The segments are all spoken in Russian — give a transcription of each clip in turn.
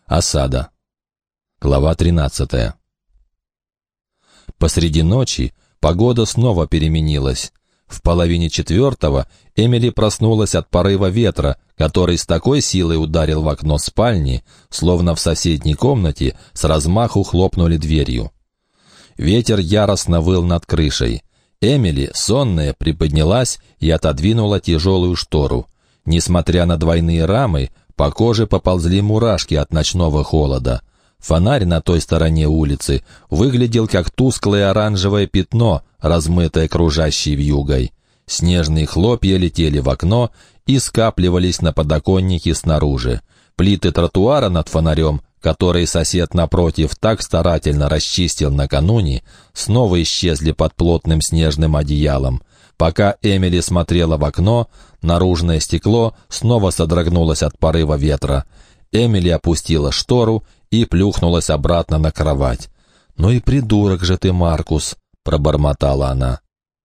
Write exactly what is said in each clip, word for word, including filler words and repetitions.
Осада. Глава тринадцатая. Посреди ночи погода снова переменилась. В половине четвертого Эмили проснулась от порыва ветра, который с такой силой ударил в окно спальни, словно в соседней комнате с размаху хлопнули дверью. Ветер яростно выл над крышей. Эмили, сонная, приподнялась и отодвинула тяжелую штору. Несмотря на двойные рамы, по коже поползли мурашки от ночного холода. Фонарь на той стороне улицы выглядел как тусклое оранжевое пятно, размытое кружащей вьюгой. Снежные хлопья летели в окно и скапливались на подоконнике снаружи. Плиты тротуара над фонарем, который сосед напротив так старательно расчистил накануне, снова исчезли под плотным снежным одеялом. Пока Эмили смотрела в окно, наружное стекло снова содрогнулось от порыва ветра. Эмили опустила штору и плюхнулась обратно на кровать. «Ну и придурок же ты, Маркус!» — пробормотала она.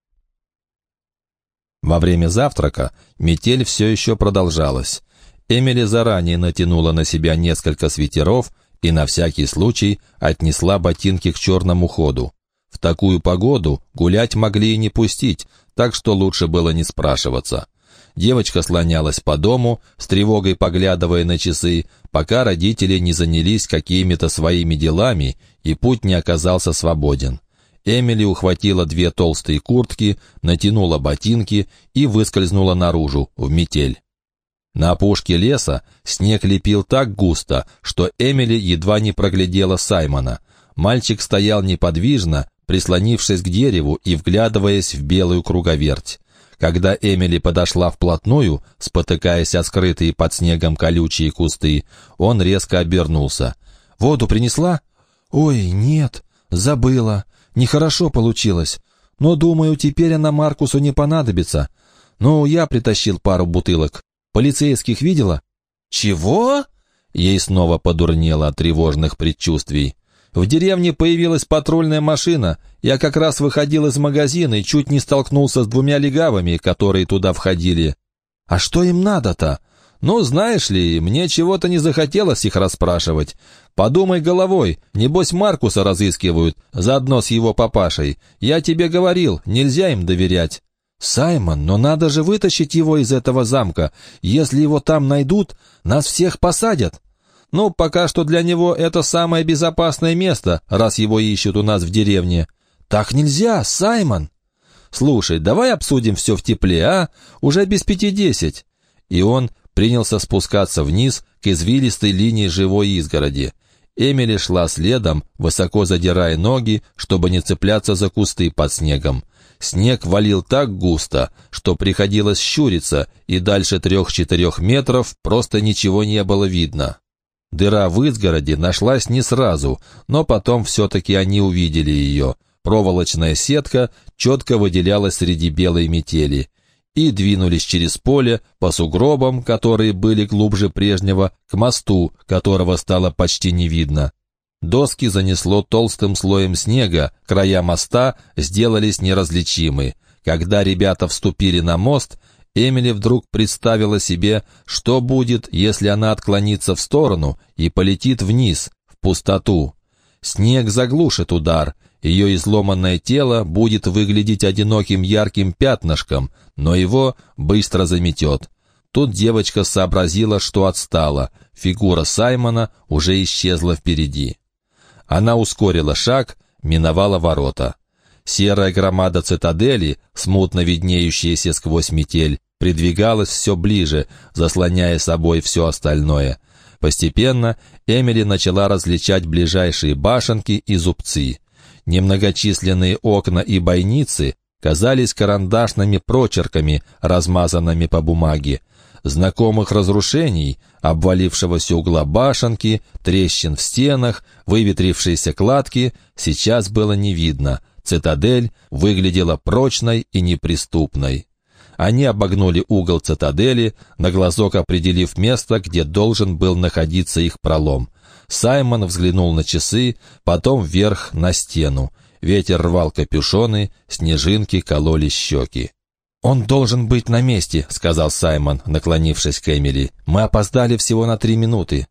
Во время завтрака метель все еще продолжалась. Эмили заранее натянула на себя несколько свитеров и на всякий случай отнесла ботинки к черному ходу. В такую погоду гулять могли и не пустить, так что лучше было не спрашиваться. Девочка слонялась по дому, с тревогой поглядывая на часы, пока родители не занялись какими-то своими делами, и путь не оказался свободен. Эмили ухватила две толстые куртки, натянула ботинки и выскользнула наружу, в метель. На опушке леса снег лепил так густо, что Эмили едва не проглядела Саймона. Мальчик стоял неподвижно, прислонившись к дереву и вглядываясь в белую круговерть. Когда Эмили подошла вплотную, спотыкаясь о скрытые под снегом колючие кусты, он резко обернулся. «Воду принесла?» «Ой, нет, забыла. Нехорошо получилось. Но, думаю, теперь она Маркусу не понадобится. Ну, я притащил пару бутылок. Полицейских видела?» «Чего?» Ей снова подурнело от тревожных предчувствий. «В деревне появилась патрульная машина. Я как раз выходил из магазина и чуть не столкнулся с двумя легавыми, которые туда входили». «А что им надо-то?» «Ну, знаешь ли, мне чего-то не захотелось их расспрашивать. Подумай головой, небось Маркуса разыскивают, заодно с его папашей. Я тебе говорил, нельзя им доверять». «Саймон, но надо же вытащить его из этого замка. Если его там найдут, нас всех посадят». «Ну, пока что для него это самое безопасное место, раз его ищут у нас в деревне». «Так нельзя, Саймон!» «Слушай, давай обсудим все в тепле, а? Уже без пяти десять». И он принялся спускаться вниз к извилистой линии живой изгороди. Эмили шла следом, высоко задирая ноги, чтобы не цепляться за кусты под снегом. Снег валил так густо, что приходилось щуриться, и дальше трех-четырех метров просто ничего не было видно. Дыра в изгороди нашлась не сразу, но потом все-таки они увидели ее. Проволочная сетка четко выделялась среди белой метели. И двинулись через поле, по сугробам, которые были глубже прежнего, к мосту, которого стало почти не видно. Доски занесло толстым слоем снега, края моста сделались неразличимы. Когда ребята вступили на мост, Эмили вдруг представила себе, что будет, если она отклонится в сторону и полетит вниз, в пустоту. Снег заглушит удар, ее изломанное тело будет выглядеть одиноким ярким пятнышком, но его быстро заметет. Тут девочка сообразила, что отстала, фигура Саймона уже исчезла впереди. Она ускорила шаг, миновала ворота. Серая громада цитадели, смутно виднеющаяся сквозь метель, придвигалась все ближе, заслоняя собой все остальное. Постепенно Эмили начала различать ближайшие башенки и зубцы. Немногочисленные окна и бойницы казались карандашными прочерками, размазанными по бумаге. Знакомых разрушений, обвалившегося угла башенки, трещин в стенах, выветрившейся кладки сейчас было не видно. Цитадель выглядела прочной и неприступной. Они обогнули угол цитадели, на глазок определив место, где должен был находиться их пролом. Саймон взглянул на часы, потом вверх на стену. Ветер рвал капюшоны, снежинки кололи щеки. «Он должен быть на месте», — сказал Саймон, наклонившись к Эмили. «Мы опоздали всего на три минуты».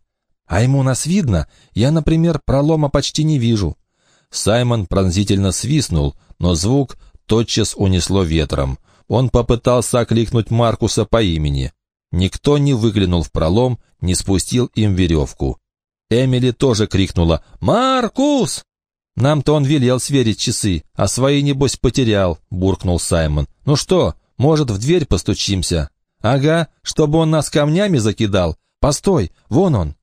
«А ему нас видно? Я, например, пролома почти не вижу». Саймон пронзительно свистнул, но звук тотчас унесло ветром. Он попытался окликнуть Маркуса по имени. Никто не выглянул в пролом, не спустил им веревку. Эмили тоже крикнула «Маркус!». «Нам-то он велел сверить часы, а свои, небось, потерял», — буркнул Саймон. «Ну что, может, в дверь постучимся?» «Ага, чтобы он нас камнями закидал. Постой, вон он».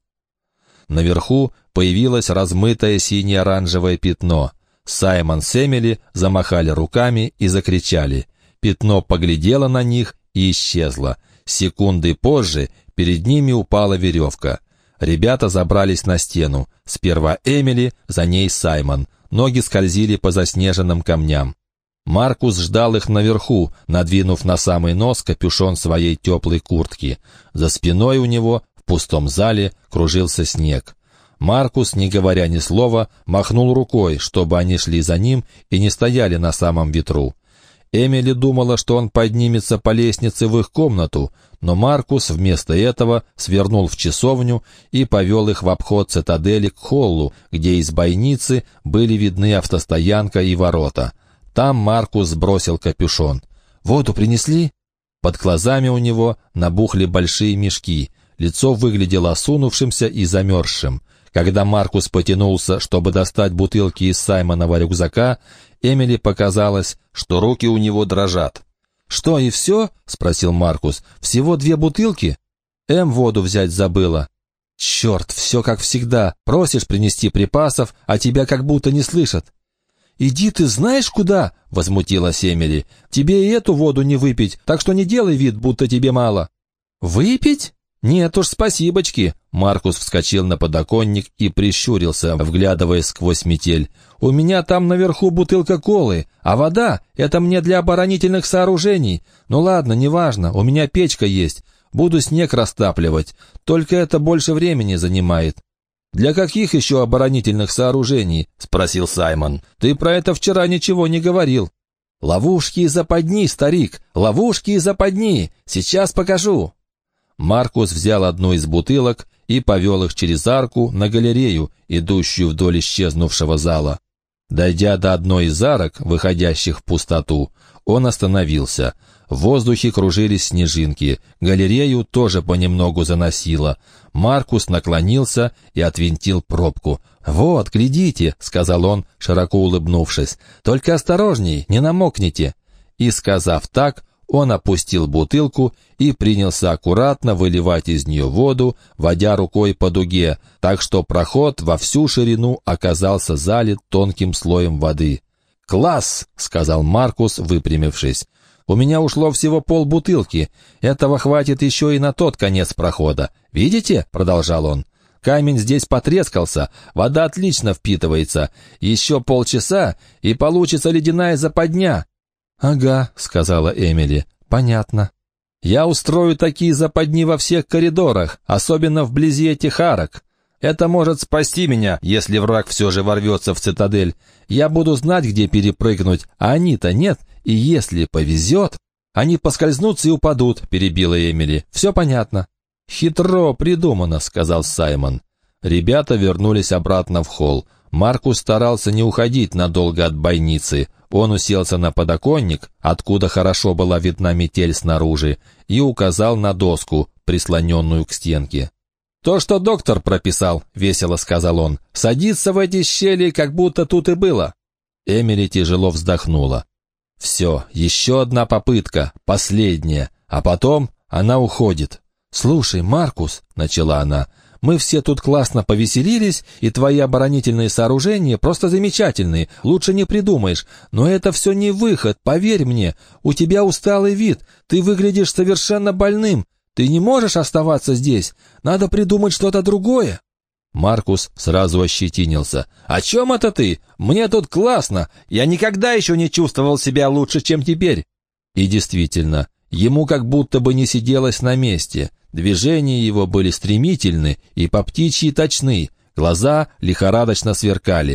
Наверху появилось размытое сине-оранжевое пятно. Саймон с Эмили замахали руками и закричали. Пятно поглядело на них и исчезло. Секунды позже перед ними упала веревка. Ребята забрались на стену. Сперва Эмили, за ней Саймон. Ноги скользили по заснеженным камням. Маркус ждал их наверху, надвинув на самый нос капюшон своей теплой куртки. За спиной у него в пустом зале кружился снег. Маркус, не говоря ни слова, махнул рукой, чтобы они шли за ним и не стояли на самом ветру. Эмили думала, что он поднимется по лестнице в их комнату, но Маркус вместо этого свернул в часовню и повел их в обход цитадели к холлу, где из бойницы были видны автостоянка и ворота. Там Маркус сбросил капюшон. «Воду принесли?» Под глазами у него набухли большие мешки. Лицо выглядело осунувшимся и замерзшим. Когда Маркус потянулся, чтобы достать бутылки из Саймонова рюкзака, Эмили показалось, что руки у него дрожат. «Что, и все?» — спросил Маркус. «Всего две бутылки?» Эм воду взять забыла. «Черт, все как всегда. Просишь принести припасов, а тебя как будто не слышат». «Иди ты знаешь куда?» — возмутилась Эмили. «Тебе и эту воду не выпить, так что не делай вид, будто тебе мало». «Выпить? Нет уж, спасибочки». Маркус вскочил на подоконник и прищурился, вглядываясь сквозь метель. «У меня там наверху бутылка колы, а вода — это мне для оборонительных сооружений. Ну ладно, неважно, у меня печка есть. Буду снег растапливать. Только это больше времени занимает». «Для каких еще оборонительных сооружений?» — спросил Саймон. «Ты про это вчера ничего не говорил». «Ловушки и западни, старик, ловушки и западни. Сейчас покажу». Маркус взял одну из бутылок и повел их через арку на галерею, идущую вдоль исчезнувшего зала. Дойдя до одной из арок, выходящих в пустоту, он остановился. В воздухе кружились снежинки, галерею тоже понемногу заносило. Маркус наклонился и отвинтил пробку. «Вот, глядите», — сказал он, широко улыбнувшись, — «только осторожней, не намокните». И, сказав так, он опустил бутылку и принялся аккуратно выливать из нее воду, водя рукой по дуге, так что проход во всю ширину оказался залит тонким слоем воды. «Класс!» — сказал Маркус, выпрямившись. «У меня ушло всего полбутылки. Этого хватит еще и на тот конец прохода. Видите?» — продолжал он. «Камень здесь потрескался, вода отлично впитывается. Еще полчаса, и получится ледяная западня». «Ага», — сказала Эмили, — «понятно». «Я устрою такие западни во всех коридорах, особенно вблизи этих арок. Это может спасти меня, если враг все же ворвется в цитадель. Я буду знать, где перепрыгнуть, а они-то нет, и если повезет...» «Они поскользнутся и упадут», — перебила Эмили. «Все понятно». «Хитро придумано», — сказал Саймон. Ребята вернулись обратно в холл. Маркус старался не уходить надолго от бойницы. Он уселся на подоконник, откуда хорошо была видна метель снаружи, и указал на доску, прислоненную к стенке. «То, что доктор прописал», — весело сказал он, — «садится в эти щели, как будто тут и было». Эмили тяжело вздохнула. «Все, еще одна попытка, последняя, а потом она уходит». «Слушай, Маркус», — начала она, — «мы все тут классно повеселились, и твои оборонительные сооружения просто замечательные, лучше не придумаешь. Но это все не выход, поверь мне. У тебя усталый вид, ты выглядишь совершенно больным. Ты не можешь оставаться здесь, надо придумать что-то другое». Маркус сразу ощетинился. «О чем это ты? Мне тут классно. Я никогда еще не чувствовал себя лучше, чем теперь». И действительно, ему как будто бы не сиделось на месте. Движения его были стремительны и по птичьи точны, глаза лихорадочно сверкали.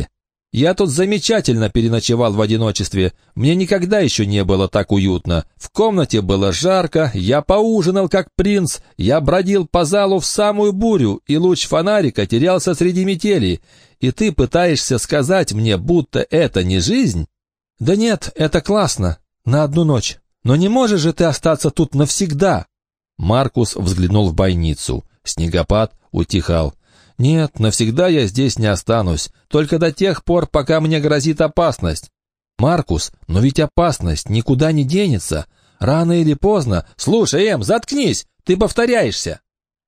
Я тут замечательно переночевал в одиночестве. Мне никогда еще не было так уютно. В комнате было жарко, я поужинал как принц, я бродил по залу в самую бурю, и луч фонарика терялся среди метели. И ты пытаешься сказать мне, будто это не жизнь? Да нет, это классно. На одну ночь. Но не можешь же ты остаться тут навсегда? Маркус взглянул в бойницу. Снегопад утихал. «Нет, навсегда я здесь не останусь, только до тех пор, пока мне грозит опасность». «Маркус, но ведь опасность никуда не денется. Рано или поздно...» «Слушай, Эм, заткнись, ты повторяешься».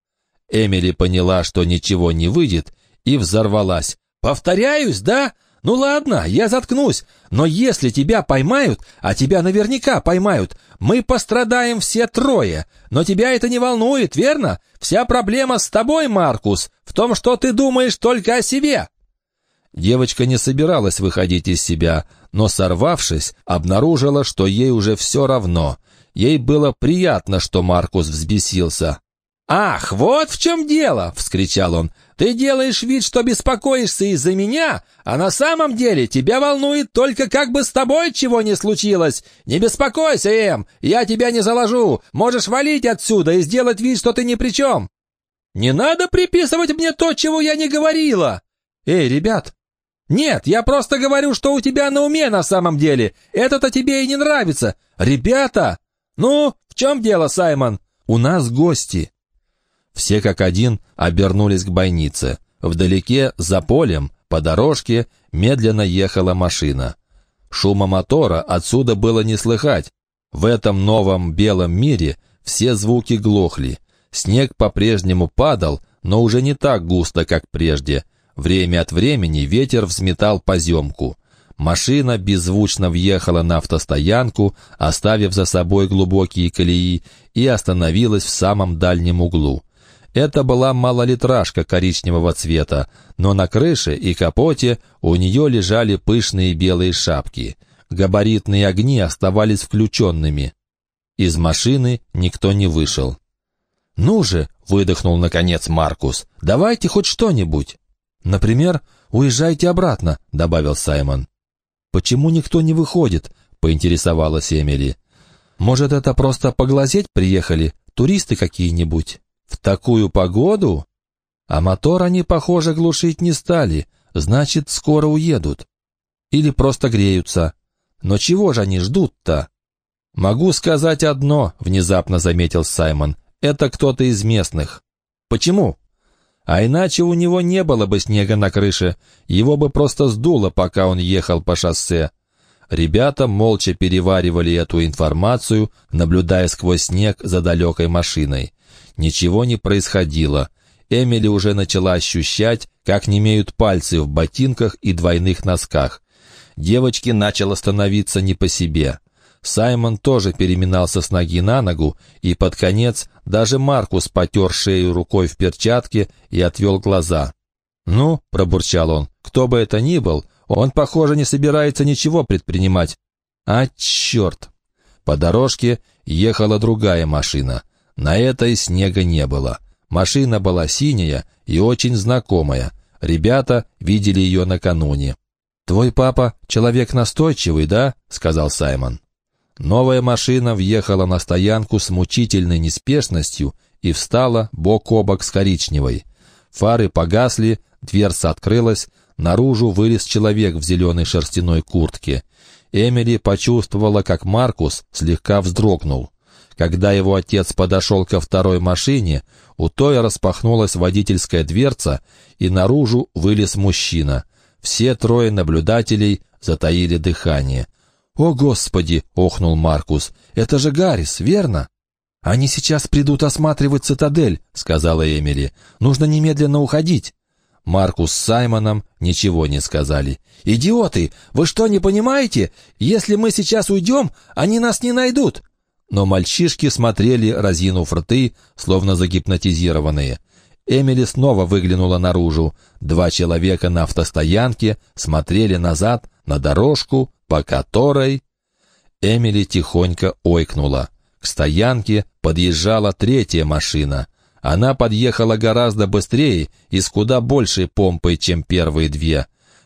Эмили поняла, что ничего не выйдет, и взорвалась. «Повторяюсь, да? Ну ладно, я заткнусь, но если тебя поймают, а тебя наверняка поймают, мы пострадаем все трое. Но тебя это не волнует, верно? Вся проблема с тобой, Маркус, в том, что ты думаешь только о себе». Девочка не собиралась выходить из себя, но, сорвавшись, обнаружила, что ей уже все равно. Ей было приятно, что Маркус взбесился. «Ах, вот в чем дело!» — вскричал он. «Ты делаешь вид, что беспокоишься из-за меня, а на самом деле тебя волнует только, как бы с тобой чего не случилось. Не беспокойся, Эм, я тебя не заложу. Можешь валить отсюда и сделать вид, что ты ни при чем. Не надо приписывать мне то, чего я не говорила. Эй, ребят! Нет, я просто говорю, что у тебя на уме на самом деле. Это-то тебе и не нравится. Ребята! Ну, в чем дело, Саймон? У нас гости». Все как один обернулись к бойнице. Вдалеке, за полем, по дорожке, медленно ехала машина. Шума мотора отсюда было не слыхать. В этом новом белом мире все звуки глохли. Снег по-прежнему падал, но уже не так густо, как прежде. Время от времени ветер взметал поземку. Машина беззвучно въехала на автостоянку, оставив за собой глубокие колеи, и остановилась в самом дальнем углу. Это была малолитражка коричневого цвета, но на крыше и капоте у нее лежали пышные белые шапки. Габаритные огни оставались включенными. Из машины никто не вышел. «Ну же!» — выдохнул наконец Маркус. «Давайте хоть что-нибудь!» «Например, уезжайте обратно», — добавил Саймон. «Почему никто не выходит?» — поинтересовалась Эмили. «Может, это просто поглазеть приехали? Туристы какие-нибудь?» «В такую погоду?» А мотор они, похоже, глушить не стали, значит, скоро уедут. Или просто греются. Но чего же они ждут-то? «Могу сказать одно», — внезапно заметил Саймон. «Это кто-то из местных». «Почему?» «А иначе у него не было бы снега на крыше, его бы просто сдуло, пока он ехал по шоссе». Ребята молча переваривали эту информацию, наблюдая сквозь снег за далекой машиной. Ничего не происходило. Эмили уже начала ощущать, как немеют пальцы в ботинках и двойных носках. Девочке начало становиться не по себе. Саймон тоже переминался с ноги на ногу, и под конец даже Маркус потер шею рукой в перчатке и отвел глаза. «Ну», — пробурчал он, — «кто бы это ни был, он, похоже, не собирается ничего предпринимать». «А, черт!» По дорожке ехала другая машина. На этой снега не было. Машина была синяя и очень знакомая. Ребята видели ее накануне. «Твой папа человек настойчивый, да?» — сказал Саймон. Новая машина въехала на стоянку с мучительной неспешностью и встала бок о бок с коричневой. Фары погасли, дверца открылась, наружу вылез человек в зеленой шерстяной куртке. Эмили почувствовала, как Маркус слегка вздрогнул. Когда его отец подошел ко второй машине, у той распахнулась водительская дверца, и наружу вылез мужчина. Все трое наблюдателей затаили дыхание. «О, Господи!» — охнул Маркус. «Это же Гаррис, верно?» «Они сейчас придут осматривать цитадель», — сказала Эмили. «Нужно немедленно уходить». Маркус с Саймоном ничего не сказали. «Идиоты! Вы что, не понимаете? Если мы сейчас уйдем, они нас не найдут!» Но мальчишки смотрели, разинув рты, словно загипнотизированные. Эмили снова выглянула наружу. Два человека на автостоянке смотрели назад на дорожку, по которой... Эмили тихонько ойкнула. К стоянке подъезжала третья машина. Она подъехала гораздо быстрее и с куда большей помпой, чем первые две.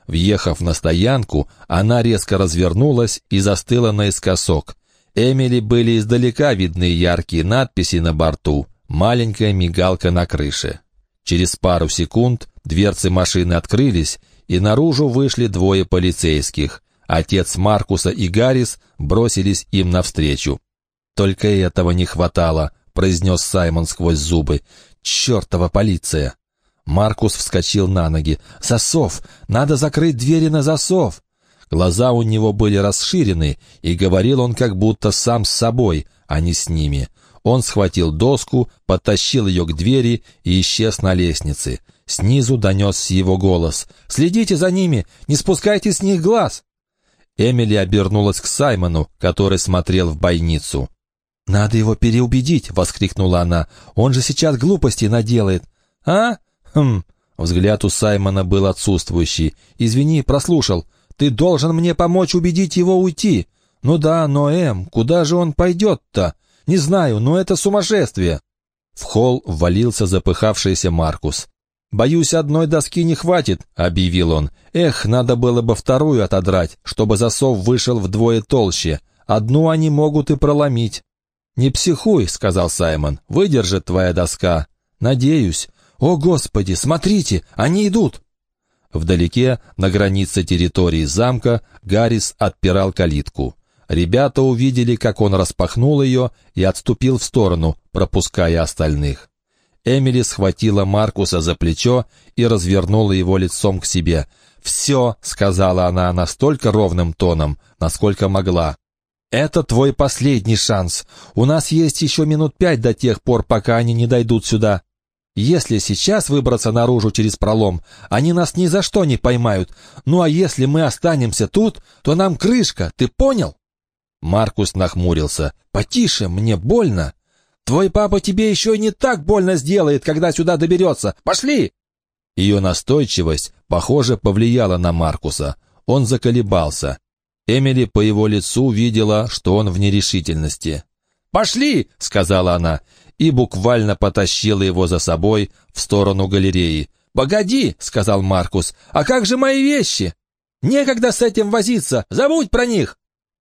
Въехав на стоянку, она резко развернулась и застыла наискосок. Эмили были издалека видны яркие надписи на борту, маленькая мигалка на крыше. Через пару секунд дверцы машины открылись, и наружу вышли двое полицейских. Отец Маркуса и Гаррис бросились им навстречу. «Только этого не хватало», — произнес Саймон сквозь зубы. «Чертова полиция!» Маркус вскочил на ноги. «Засов! Надо закрыть двери на засов!» Глаза у него были расширены, и говорил он как будто сам с собой, а не с ними. Он схватил доску, подтащил ее к двери и исчез на лестнице. Снизу донесся его голос. «Следите за ними! Не спускайте с них глаз!» Эмили обернулась к Саймону, который смотрел в бойницу. «Надо его переубедить!» — воскликнула она. «Он же сейчас глупостей наделает!» «А? Хм...» Взгляд у Саймона был отсутствующий. «Извини, прослушал. Ты должен мне помочь убедить его уйти!» «Ну да, но, Эм, куда же он пойдет-то? Не знаю, но это сумасшествие!» В холл ввалился запыхавшийся Маркус. «Боюсь, одной доски не хватит», — объявил он. «Эх, надо было бы вторую отодрать, чтобы засов вышел вдвое толще. Одну они могут и проломить». «Не психуй», — сказал Саймон. «Выдержит твоя доска». «Надеюсь». «О, Господи, смотрите, они идут!» Вдалеке, на границе территории замка, Гаррис отпирал калитку. Ребята увидели, как он распахнул ее и отступил в сторону, пропуская остальных. Эмили схватила Маркуса за плечо и развернула его лицом к себе. «Все», — сказала она настолько ровным тоном, насколько могла. «Это твой последний шанс. У нас есть еще минут пять до тех пор, пока они не дойдут сюда. Если сейчас выбраться наружу через пролом, они нас ни за что не поймают. Ну а если мы останемся тут, то нам крышка, ты понял?» Маркус нахмурился. «Потише, мне больно». «Твой папа тебе еще и не так больно сделает, когда сюда доберется. Пошли!» Ее настойчивость, похоже, повлияла на Маркуса. Он заколебался. Эмили по его лицу видела, что он в нерешительности. «Пошли!» — сказала она, и буквально потащила его за собой в сторону галереи. «Погоди!» — сказал Маркус. «А как же мои вещи? Некогда с этим возиться! Забудь про них!»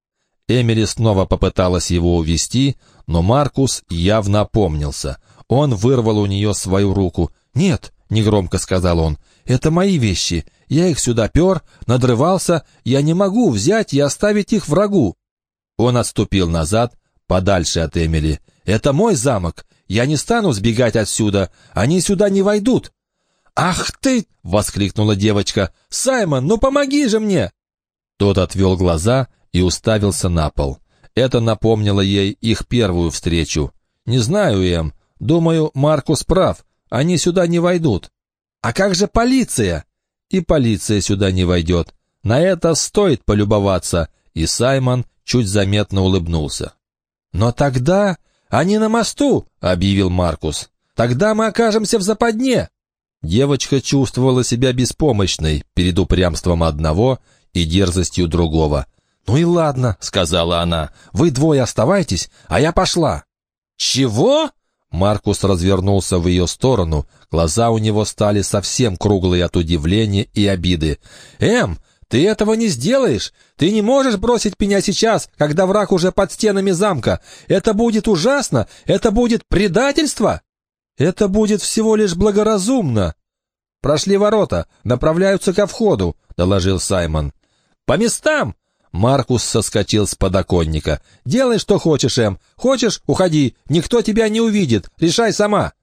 Эмили снова попыталась его увести, но Маркус явно опомнился. Он вырвал у нее свою руку. «Нет!» — негромко сказал он. «Это мои вещи. Я их сюда пер, надрывался. Я не могу взять и оставить их врагу». Он отступил назад, подальше от Эмили. «Это мой замок. Я не стану сбегать отсюда. Они сюда не войдут». «Ах ты!» — воскликнула девочка. «Саймон, ну помоги же мне!» Тот отвел глаза и уставился на пол. Это напомнило ей их первую встречу. «Не знаю, Эм. Думаю, Маркус прав. Они сюда не войдут». «А как же полиция?» «И полиция сюда не войдет. На это стоит полюбоваться». И Саймон чуть заметно улыбнулся. «Но тогда они на мосту», — объявил Маркус. «Тогда мы окажемся в западне». Девочка чувствовала себя беспомощной перед упрямством одного и дерзостью другого. «Ну и ладно», — сказала она, — «вы двое оставайтесь, а я пошла». «Чего?» Маркус развернулся в ее сторону, глаза у него стали совсем круглые от удивления и обиды. «Эм, ты этого не сделаешь! Ты не можешь бросить меня сейчас, когда враг уже под стенами замка! Это будет ужасно! Это будет предательство!» «Это будет всего лишь благоразумно!» «Прошли ворота, направляются ко входу», — доложил Саймон. «По местам!» Маркус соскочил с подоконника. «Делай, что хочешь, Эм. Хочешь — уходи. Никто тебя не увидит. Решай сама».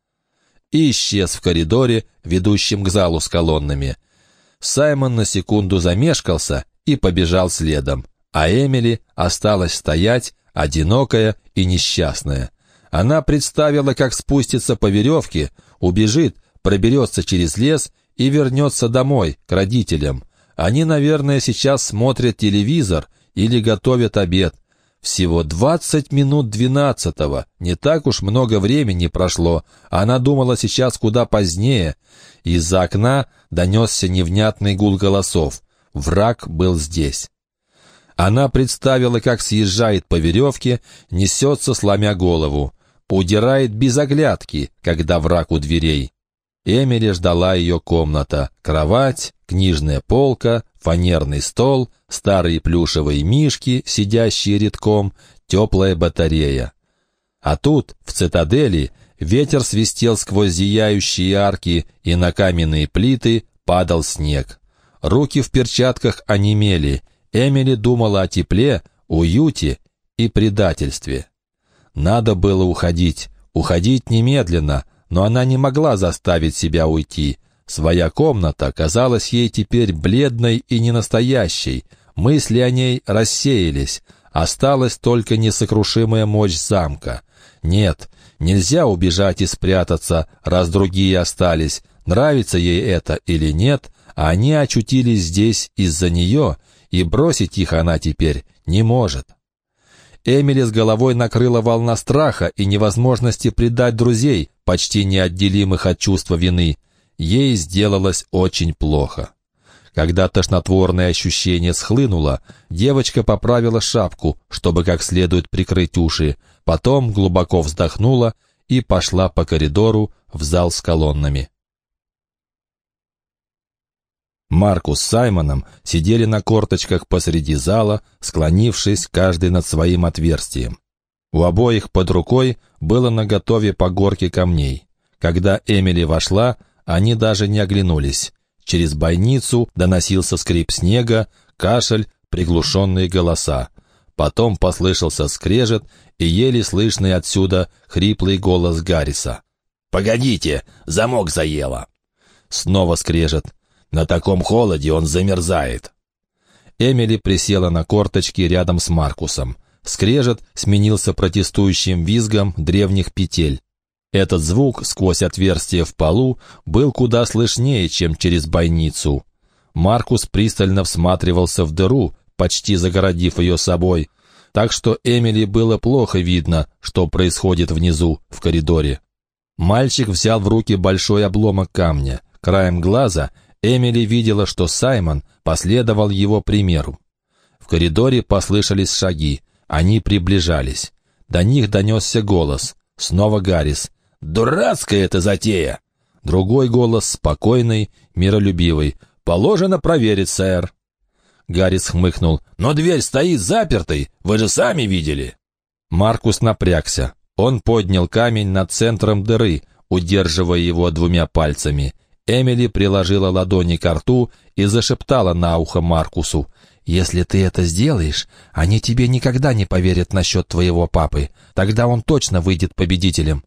И исчез в коридоре, ведущем к залу с колоннами. Саймон на секунду замешкался и побежал следом, а Эмили осталась стоять, одинокая и несчастная. Она представила, как спустится по веревке, убежит, проберется через лес и вернется домой, к родителям. Они, наверное, сейчас смотрят телевизор или готовят обед. Всего двадцать минут двенадцатого, не так уж много времени прошло. Она думала сейчас куда позднее. Из-за окна донесся невнятный гул голосов. Враг был здесь. Она представила, как съезжает по веревке, несется, сломя голову. Удирает без оглядки, когда враг у дверей. Эмили ждала ее комната. Кровать, Книжная полка, фанерный стол, старые плюшевые мишки, сидящие рядком, теплая батарея. А тут, в цитадели, ветер свистел сквозь зияющие арки, и на каменные плиты падал снег. Руки в перчатках онемели. Эмили думала о тепле, уюте и предательстве. Надо было уходить, уходить немедленно, но она не могла заставить себя уйти. Своя комната казалась ей теперь бледной и ненастоящей. Мысли о ней рассеялись. Осталась только несокрушимая мощь замка. Нет, нельзя убежать и спрятаться, раз другие остались. Нравится ей это или нет, а они очутились здесь из-за нее, и бросить их она теперь не может. Эмили с головой накрыла волна страха и невозможности предать друзей, почти неотделимых от чувства вины. Ей сделалось очень плохо. Когда тошнотворное ощущение схлынуло, девочка поправила шапку, чтобы как следует прикрыть уши, потом глубоко вздохнула и пошла по коридору в зал с колоннами. Маркус с Саймоном сидели на корточках посреди зала, склонившись каждый над своим отверстием. У обоих под рукой было наготове по горке камней. Когда Эмили вошла, они даже не оглянулись. Через бойницу доносился скрип снега, кашель, приглушенные голоса. Потом послышался скрежет и еле слышный отсюда хриплый голос Гарриса. «Погодите, замок заело!» Снова скрежет. «На таком холоде он замерзает». Эмили присела на корточки рядом с Маркусом. Скрежет сменился протестующим визгом древних петель. Этот звук сквозь отверстие в полу был куда слышнее, чем через бойницу. Маркус пристально всматривался в дыру, почти загородив ее собой, так что Эмили было плохо видно, что происходит внизу, в коридоре. Мальчик взял в руки большой обломок камня. Краем глаза Эмили видела, что Саймон последовал его примеру. В коридоре послышались шаги. Они приближались. До них донесся голос. Снова Гаррис. «Дурацкая эта затея!» Другой голос, спокойный, миролюбивый. «Положено проверить, сэр». Гаррис хмыкнул. «Но дверь стоит запертой, вы же сами видели». Маркус напрягся. Он поднял камень над центром дыры, удерживая его двумя пальцами. Эмили приложила ладони к рту и зашептала на ухо Маркусу. «Если ты это сделаешь, они тебе никогда не поверят насчет твоего папы. Тогда он точно выйдет победителем».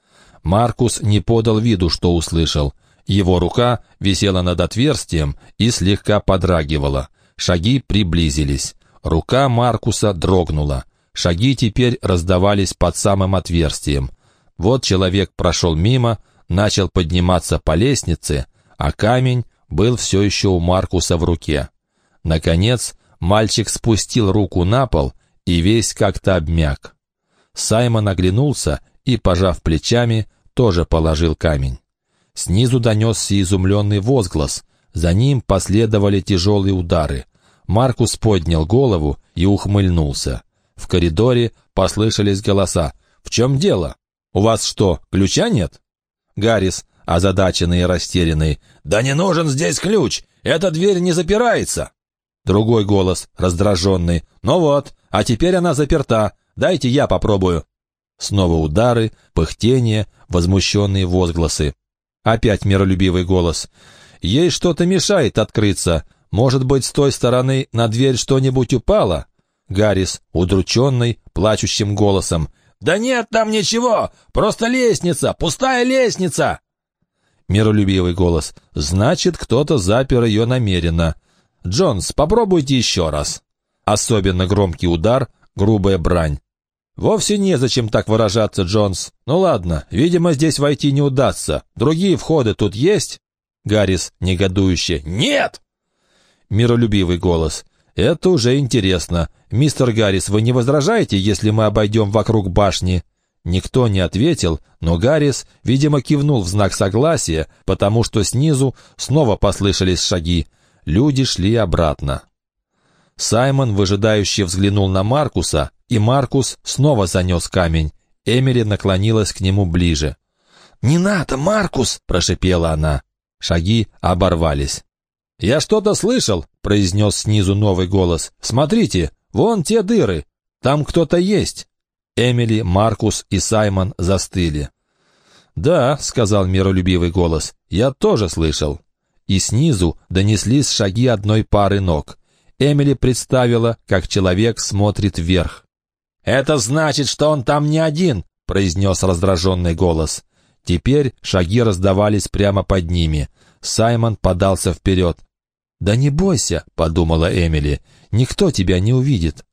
Маркус не подал виду, что услышал. Его рука висела над отверстием и слегка подрагивала. Шаги приблизились. Рука Маркуса дрогнула. Шаги теперь раздавались под самым отверстием. Вот человек прошел мимо, начал подниматься по лестнице, а камень был все еще у Маркуса в руке. Наконец, мальчик спустил руку на пол и весь как-то обмяк. Саймон оглянулся и, пожав плечами, тоже положил камень. Снизу донесся изумленный возглас, за ним последовали тяжелые удары. Маркус поднял голову и ухмыльнулся. В коридоре послышались голоса. «В чем дело? У вас что, ключа нет?» Гаррис, озадаченный и растерянный. «Да не нужен здесь ключ! Эта дверь не запирается!» Другой голос, раздраженный. «Ну вот, а теперь она заперта. Дайте я попробую». Снова удары, пыхтение, возмущенные возгласы. Опять миролюбивый голос. «Ей что-то мешает открыться. Может быть, с той стороны на дверь что-нибудь упало?» Гаррис, удрученный, плачущим голосом. «Да нет там ничего! Просто лестница! Пустая лестница!» Миролюбивый голос. «Значит, кто-то запер ее намеренно. Джонс, попробуйте еще раз». Особенно громкий удар, грубая брань. «Вовсе незачем так выражаться, Джонс. Ну ладно, видимо, здесь войти не удастся. Другие входы тут есть?» Гаррис, негодующе. «Нет!» Миролюбивый голос. «Это уже интересно. Мистер Гаррис, вы не возражаете, если мы обойдем вокруг башни?» Никто не ответил, но Гаррис, видимо, кивнул в знак согласия, потому что снизу снова послышались шаги. Люди шли обратно. Саймон выжидающе взглянул на Маркуса, и Маркус снова занес камень. Эмили наклонилась к нему ближе. «Не надо, Маркус!» – прошипела она. Шаги оборвались. «Я что-то слышал», — произнес снизу новый голос. «Смотрите, вон те дыры. Там кто-то есть». Эмили, Маркус и Саймон застыли. «Да», — сказал миролюбивый голос, — «я тоже слышал». И снизу донеслись шаги одной пары ног. Эмили представила, как человек смотрит вверх. «Это значит, что он там не один», — произнес раздраженный голос. Теперь шаги раздавались прямо под ними. Саймон подался вперед. «Да не бойся», — подумала Эмили, — «никто тебя не увидит».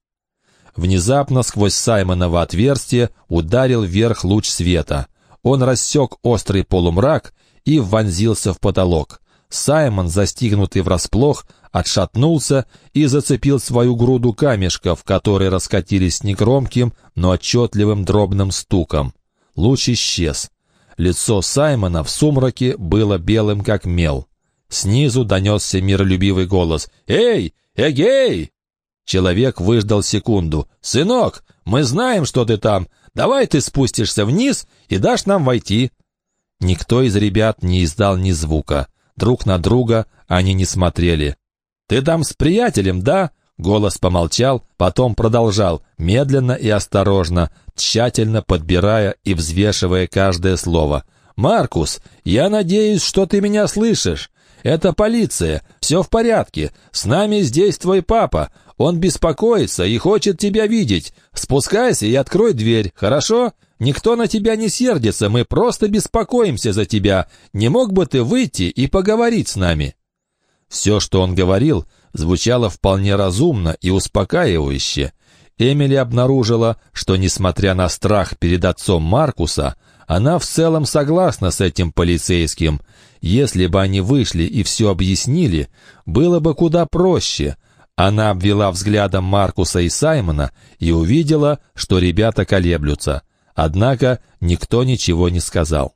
Внезапно сквозь Саймоново отверстие ударил вверх луч света. Он рассек острый полумрак и вонзился в потолок. Саймон, застигнутый врасплох, отшатнулся и зацепил свою груду камешков, которые раскатились негромким, но отчетливым дробным стуком. Луч исчез. Лицо Саймона в сумраке было белым, как мел. Снизу донесся миролюбивый голос. «Эй, эгей!» Человек выждал секунду. «Сынок, мы знаем, что ты там. Давай ты спустишься вниз и дашь нам войти». Никто из ребят не издал ни звука. Друг на друга они не смотрели. «Ты там с приятелем, да?» Голос помолчал, потом продолжал, медленно и осторожно, тщательно подбирая и взвешивая каждое слово. «Маркус, я надеюсь, что ты меня слышишь. Это полиция, все в порядке. С нами здесь твой папа. Он беспокоится и хочет тебя видеть. Спускайся и открой дверь, хорошо? Никто на тебя не сердится, мы просто беспокоимся за тебя. Не мог бы ты выйти и поговорить с нами?» Все, что он говорил, звучало вполне разумно и успокаивающе. Эмили обнаружила, что, несмотря на страх перед отцом Маркуса, она в целом согласна с этим полицейским. Если бы они вышли и все объяснили, было бы куда проще. Она обвела взглядом Маркуса и Саймона и увидела, что ребята колеблются. Однако никто ничего не сказал.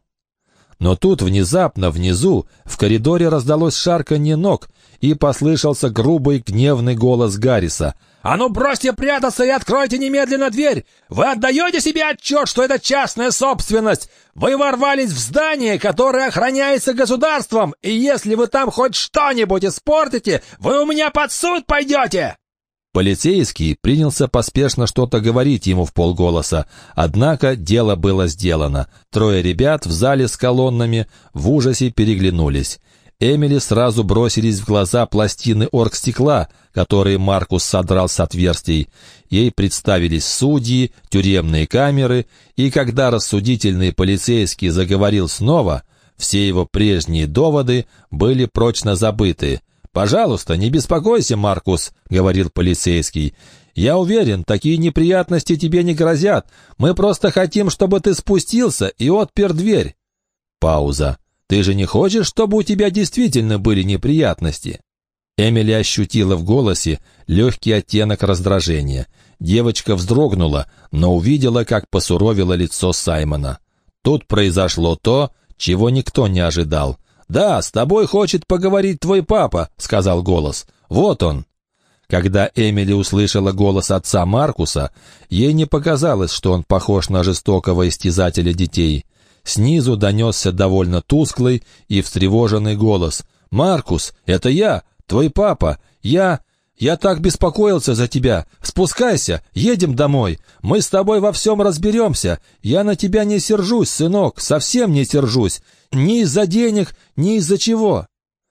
Но тут внезапно внизу в коридоре раздалось шарканье ног и послышался грубый гневный голос Гарриса. «А ну бросьте прятаться и откройте немедленно дверь! Вы отдаете себе отчет, что это частная собственность? Вы ворвались в здание, которое охраняется государством, и если вы там хоть что-нибудь испортите, вы у меня под суд пойдете!» Полицейский принялся поспешно что-то говорить ему вполголоса, однако дело было сделано. Трое ребят в зале с колоннами в ужасе переглянулись. Эмили сразу бросились в глаза пластины оргстекла, которые Маркус содрал с отверстий. Ей представились судьи, тюремные камеры, и когда рассудительный полицейский заговорил снова, все его прежние доводы были прочно забыты. «Пожалуйста, не беспокойся, Маркус», — говорил полицейский. «Я уверен, такие неприятности тебе не грозят. Мы просто хотим, чтобы ты спустился и отпер дверь». Пауза. «Ты же не хочешь, чтобы у тебя действительно были неприятности?» Эмили ощутила в голосе легкий оттенок раздражения. Девочка вздрогнула, но увидела, как посуровило лицо Саймона. Тут произошло то, чего никто не ожидал. «Да, с тобой хочет поговорить твой папа», — сказал голос. «Вот он». Когда Эмили услышала голос отца Маркуса, ей не показалось, что он похож на жестокого истязателя детей. Снизу донесся довольно тусклый и встревоженный голос. «Маркус, это я, твой папа. Я... я так беспокоился за тебя. Спускайся, едем домой. Мы с тобой во всем разберемся. Я на тебя не сержусь, сынок, совсем не сержусь. Ни из-за денег, ни из-за чего».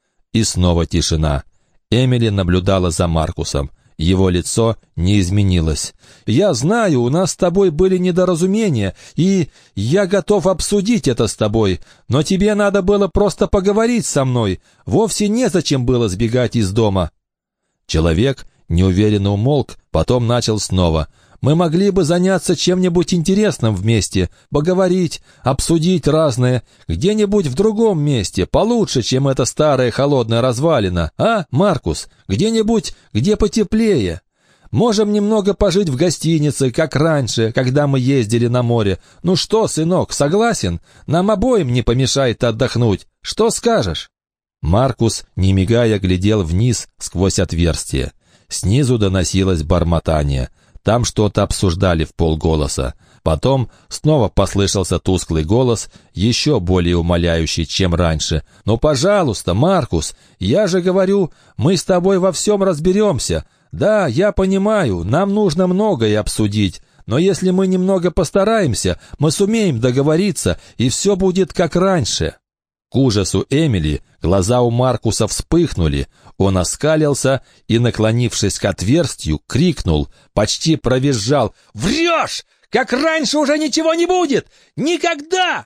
И снова тишина. Эмили наблюдала за Маркусом. Его лицо не изменилось. «Я знаю, у нас с тобой были недоразумения, и я готов обсудить это с тобой, но тебе надо было просто поговорить со мной. Вовсе незачем было сбегать из дома». Человек неуверенно умолк, потом начал снова. «Мы могли бы заняться чем-нибудь интересным вместе, поговорить, обсудить разное, где-нибудь в другом месте, получше, чем эта старая холодная развалина. А, Маркус, где-нибудь, где потеплее. Можем немного пожить в гостинице, как раньше, когда мы ездили на море. Ну что, сынок, согласен? Нам обоим не помешает отдохнуть. Что скажешь?» Маркус, не мигая, глядел вниз сквозь отверстие. Снизу доносилось бормотание. Там что-то обсуждали в полголоса. Потом снова послышался тусклый голос, еще более умоляющий, чем раньше. «Ну, пожалуйста, Маркус, я же говорю, мы с тобой во всем разберемся. Да, я понимаю, нам нужно многое обсудить, но если мы немного постараемся, мы сумеем договориться, и все будет как раньше». К ужасу Эмили глаза у Маркуса вспыхнули. Он оскалился и, наклонившись к отверстию, крикнул, почти провизжал: «Врешь! Как раньше уже ничего не будет! Никогда!»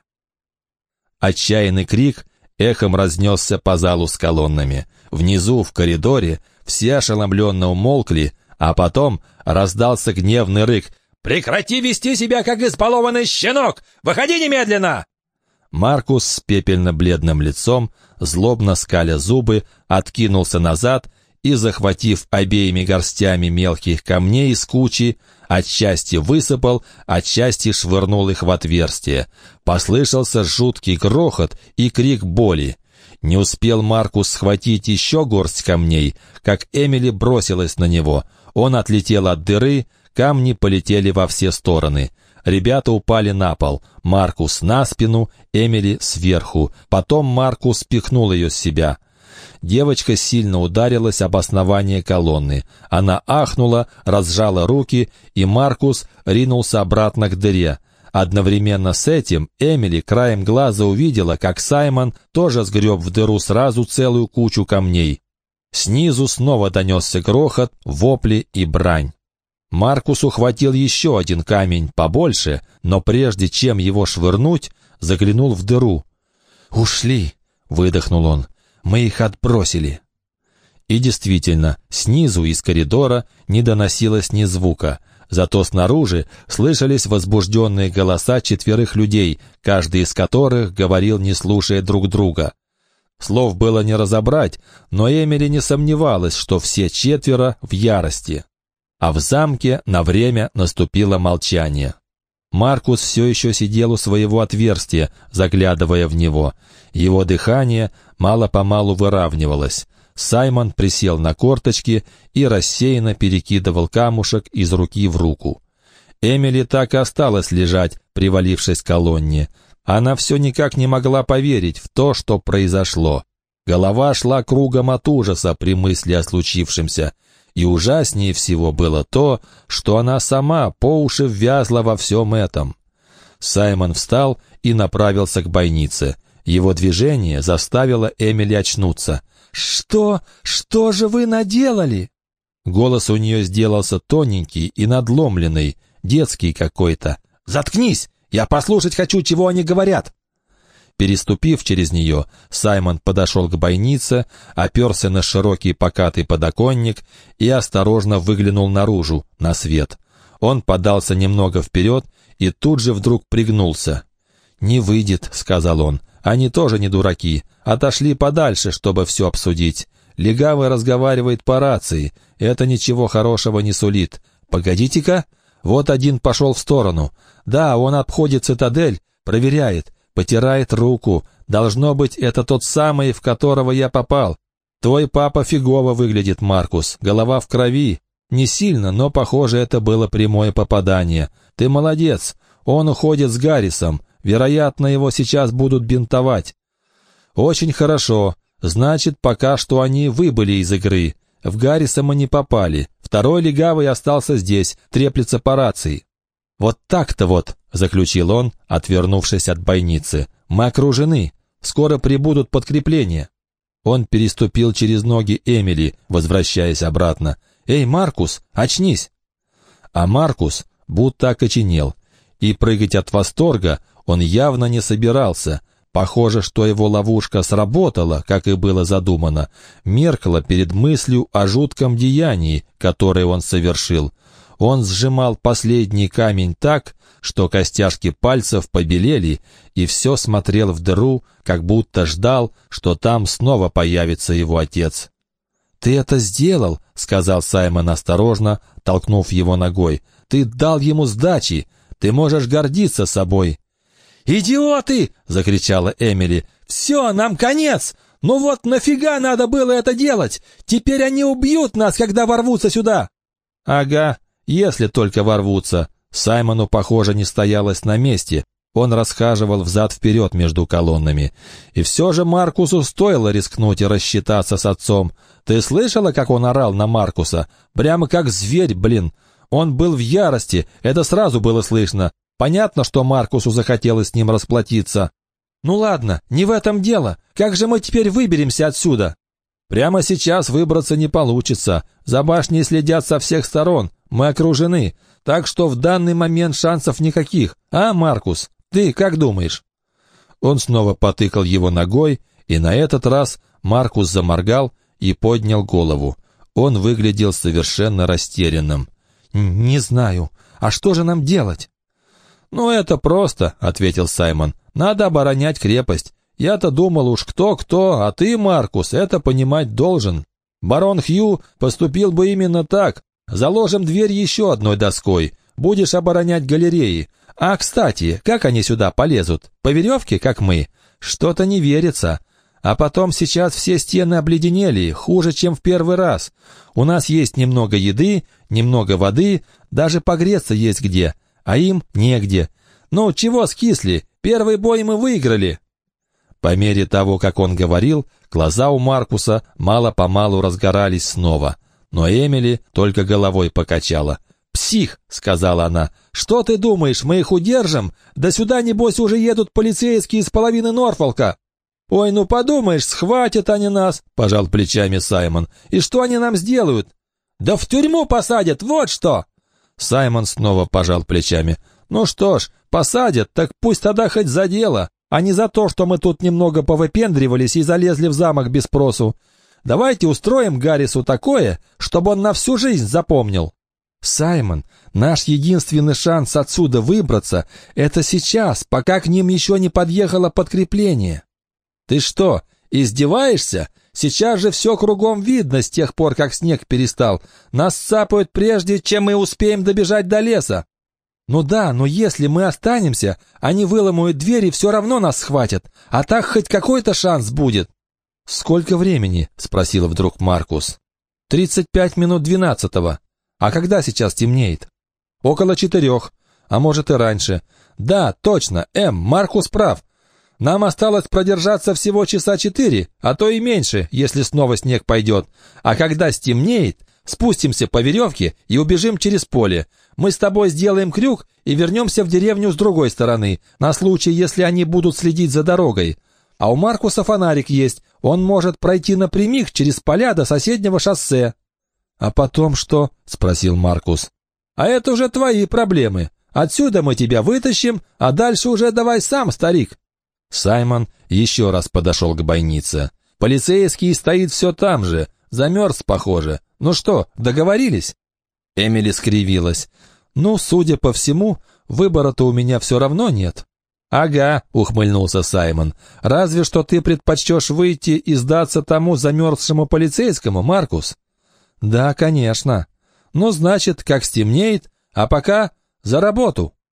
Отчаянный крик эхом разнесся по залу с колоннами. Внизу, в коридоре, все ошеломленно умолкли, а потом раздался гневный рык: «Прекрати вести себя, как избалованный щенок! Выходи немедленно!» Маркус с пепельно-бледным лицом, злобно скаля зубы, откинулся назад и, захватив обеими горстями мелких камней из кучи, отчасти высыпал, отчасти швырнул их в отверстие. Послышался жуткий грохот и крик боли. Не успел Маркус схватить еще горсть камней, как Эмили бросилась на него. Он отлетел от дыры, камни полетели во все стороны. Ребята упали на пол. Маркус на спину, Эмили сверху. Потом Маркус пихнул ее с себя. Девочка сильно ударилась об основание колонны. Она ахнула, разжала руки, и Маркус ринулся обратно к дыре. Одновременно с этим Эмили краем глаза увидела, как Саймон тоже сгреб в дыру сразу целую кучу камней. Снизу снова донесся грохот, вопли и брань. Маркус ухватил еще один камень побольше, но прежде чем его швырнуть, заглянул в дыру. «Ушли!» — выдохнул он. «Мы их отбросили!» И действительно, снизу из коридора не доносилось ни звука. Зато снаружи слышались возбужденные голоса четверых людей, каждый из которых говорил, не слушая друг друга. Слов было не разобрать, но Эмили не сомневалась, что все четверо в ярости. А в замке на время наступило молчание. Маркус все еще сидел у своего отверстия, заглядывая в него. Его дыхание мало-помалу выравнивалось. Саймон присел на корточки и рассеянно перекидывал камушек из руки в руку. Эмили так и осталась лежать, привалившись к колонне. Она все никак не могла поверить в то, что произошло. Голова шла кругом от ужаса при мысли о случившемся. И ужаснее всего было то, что она сама по уши ввязла во всем этом. Саймон встал и направился к бойнице. Его движение заставило Эмили очнуться. «Что? Что же вы наделали?» Голос у нее сделался тоненький и надломленный, детский какой-то. «Заткнись! Я послушать хочу, чего они говорят!» Переступив через нее, Саймон подошел к бойнице, оперся на широкий покатый подоконник и осторожно выглянул наружу, на свет. Он подался немного вперед и тут же вдруг пригнулся. «Не выйдет», — сказал он. «Они тоже не дураки. Отошли подальше, чтобы все обсудить. Легавый разговаривает по рации. Это ничего хорошего не сулит. Погодите-ка. Вот один пошел в сторону. Да, он обходит цитадель, проверяет. Потирает руку. Должно быть, это тот самый, в которого я попал. Твой папа фигово выглядит, Маркус. Голова в крови. Не сильно, но, похоже, это было прямое попадание. Ты молодец. Он уходит с Гаррисом. Вероятно, его сейчас будут бинтовать. Очень хорошо. Значит, пока что они выбыли из игры. В Гарриса мы не попали. Второй легавый остался здесь, треплется по рации. «Вот так-то вот», — заключил он, отвернувшись от бойницы. «Мы окружены. Скоро прибудут подкрепления». Он переступил через ноги Эмили, возвращаясь обратно. «Эй, Маркус, очнись!» А Маркус будто окоченел. И прыгать от восторга он явно не собирался. Похоже, что его ловушка сработала, как и было задумано. Меркла перед мыслью о жутком деянии, которое он совершил. Он сжимал последний камень так, что костяшки пальцев побелели, и все смотрел в дыру, как будто ждал, что там снова появится его отец. «Ты это сделал», — сказал Саймон осторожно, толкнув его ногой. «Ты дал ему сдачи. Ты можешь гордиться собой». «Идиоты!» — закричала Эмили. «Все, нам конец! Ну вот нафига надо было это делать? Теперь они убьют нас, когда ворвутся сюда!» «Ага, Если только ворвутся. Саймону, похоже, не стоялось на месте. Он расхаживал взад-вперед между колоннами. И все же Маркусу стоило рискнуть и рассчитаться с отцом. Ты слышала, как он орал на Маркуса? Прямо как зверь, блин. Он был в ярости, это сразу было слышно. Понятно, что Маркусу захотелось с ним расплатиться. Ну ладно, не в этом дело. Как же мы теперь выберемся отсюда? Прямо сейчас выбраться не получится. За башней следят со всех сторон. Мы окружены. Так что в данный момент шансов никаких. А, Маркус, ты как думаешь?» Он снова потыкал его ногой, и на этот раз Маркус заморгал и поднял голову. Он выглядел совершенно растерянным. «Не знаю. А что же нам делать?» «Ну, это просто», — ответил Саймон. «Надо оборонять крепость. Я-то думал уж кто-кто, а ты, Маркус, это понимать должен. Барон Хью поступил бы именно так. Заложим дверь еще одной доской. Будешь оборонять галереи. А, кстати, как они сюда полезут? По веревке, как мы? Что-то не верится. А потом сейчас все стены обледенели, хуже, чем в первый раз. У нас есть немного еды, немного воды, даже погреться есть где, а им негде. Ну, чего скисли? Первый бой мы выиграли». По мере того, как он говорил, глаза у Маркуса мало-помалу разгорались снова. Но Эмили только головой покачала. «Псих!» — сказала она. «Что ты думаешь, мы их удержим? Да сюда, небось, уже едут полицейские из половины Норфолка!» «Ой, ну подумаешь, схватят они нас!» — пожал плечами Саймон. «И что они нам сделают?» «Да в тюрьму посадят, вот что!» Саймон снова пожал плечами. «Ну что ж, посадят, так пусть тогда хоть за дело, а не за то, что мы тут немного повыпендривались и залезли в замок без спросу. Давайте устроим Гаррису такое, чтобы он на всю жизнь запомнил». «Саймон, наш единственный шанс отсюда выбраться — это сейчас, пока к ним еще не подъехало подкрепление». «Ты что, издеваешься? Сейчас же все кругом видно с тех пор, как снег перестал. Нас цапают прежде, чем мы успеем добежать до леса». «Ну да, но если мы останемся, они выломают дверь и все равно нас схватят, а так хоть какой-то шанс будет». «Сколько времени?» — спросил вдруг Маркус. «Тридцать пять минут двенадцатого. А когда сейчас темнеет?» «Около четырех, а может и раньше». «Да, точно, Эм, Маркус прав. Нам осталось продержаться всего часа четыре, а то и меньше, если снова снег пойдет. А когда стемнеет, спустимся по веревке и убежим через поле. Мы с тобой сделаем крюк и вернемся в деревню с другой стороны, на случай, если они будут следить за дорогой. А у Маркуса фонарик есть, он может пройти напрямик через поля до соседнего шоссе». «А потом что?» — спросил Маркус. «А это уже твои проблемы. Отсюда мы тебя вытащим, а дальше уже давай сам, старик». Саймон еще раз подошел к бойнице. «Полицейский стоит все там же, замерз, похоже. Ну что, договорились?» Эмили скривилась. «Ну, судя по всему, выбора-то у меня все равно нет». «Ага», — ухмыльнулся Саймон. «Разве что ты предпочтешь выйти и сдаться тому замерзшему полицейскому, Маркус?» «Да, конечно. Ну, значит, как стемнеет, а пока за работу».